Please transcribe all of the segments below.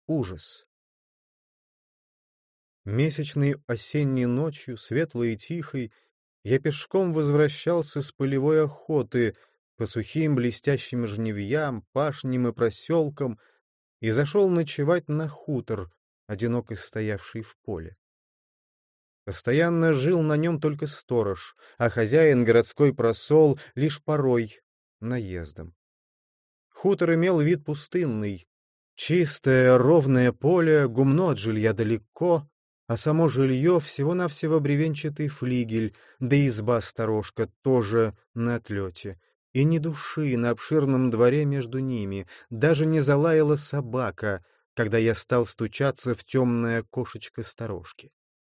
Ужас. Месячной осенней ночью, светлой и тихой, я пешком возвращался с полевой охоты по сухим блестящим жнивьям, пашням и проселкам и зашел ночевать на хутор, одиноко стоявший в поле. Постоянно жил на нем только сторож, а хозяин, городской просол, лишь порой наездом. Хутор имел вид пустынный. Чистое, ровное поле, гумно от жилья далеко, а само жилье всего-навсего бревенчатый флигель, да изба-сторожка тоже на отлете. И ни души на обширном дворе между ними, даже не залаяла собака, когда я стал стучаться в темное окошечко сторожки.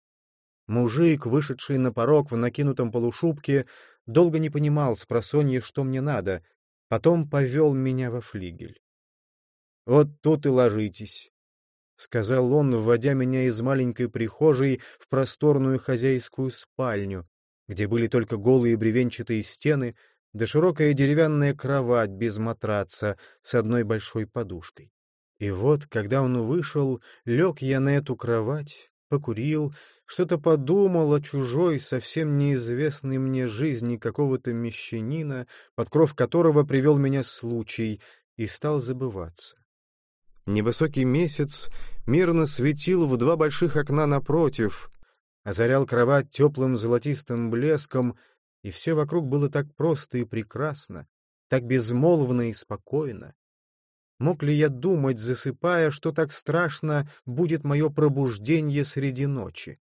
Мужик, вышедший на порог в накинутом полушубке, долго не понимал спросонья, что мне надо, потом повел меня во флигель. «Вот тут и ложитесь», — сказал он, вводя меня из маленькой прихожей в просторную хозяйскую спальню, где были только голые бревенчатые стены да широкая деревянная кровать без матраца с одной большой подушкой. И вот, когда он вышел, лег я на эту кровать, покурил, что-то подумал о чужой, совсем неизвестной мне жизни какого-то мещанина, под кров которого привел меня случай, и стал забываться. Невысокий месяц мирно светил в два больших окна напротив, озарял кровать теплым золотистым блеском, и все вокруг было так просто и прекрасно, так безмолвно и спокойно. Мог ли я думать, засыпая, что так страшно будет мое пробуждение среди ночи?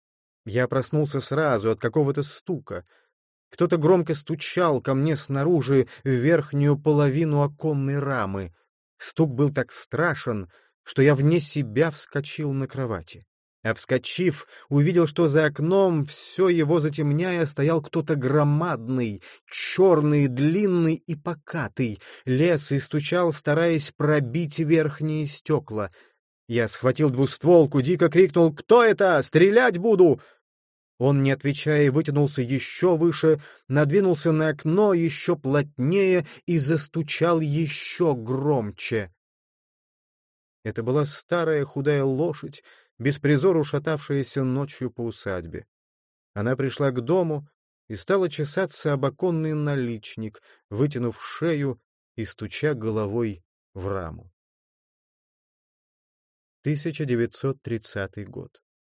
Я проснулся сразу от какого-то стука. Кто-то громко стучал ко мне снаружи в верхнюю половину оконной рамы. Стук был так страшен, что я вне себя вскочил на кровати. А вскочив, увидел, что за окном, все его затемняя, стоял кто-то громадный, черный, длинный и покатый, лез и стучал, стараясь пробить верхние стекла. Я схватил двустволку, дико крикнул: «Кто это? Стрелять буду!» Он, не отвечая, вытянулся еще выше, надвинулся на окно еще плотнее и застучал еще громче. Это была старая худая лошадь, беспризору шатавшаяся ночью по усадьбе. Она пришла к дому и стала чесаться об оконный наличник, вытянув шею и стуча головой в раму. 1930 год.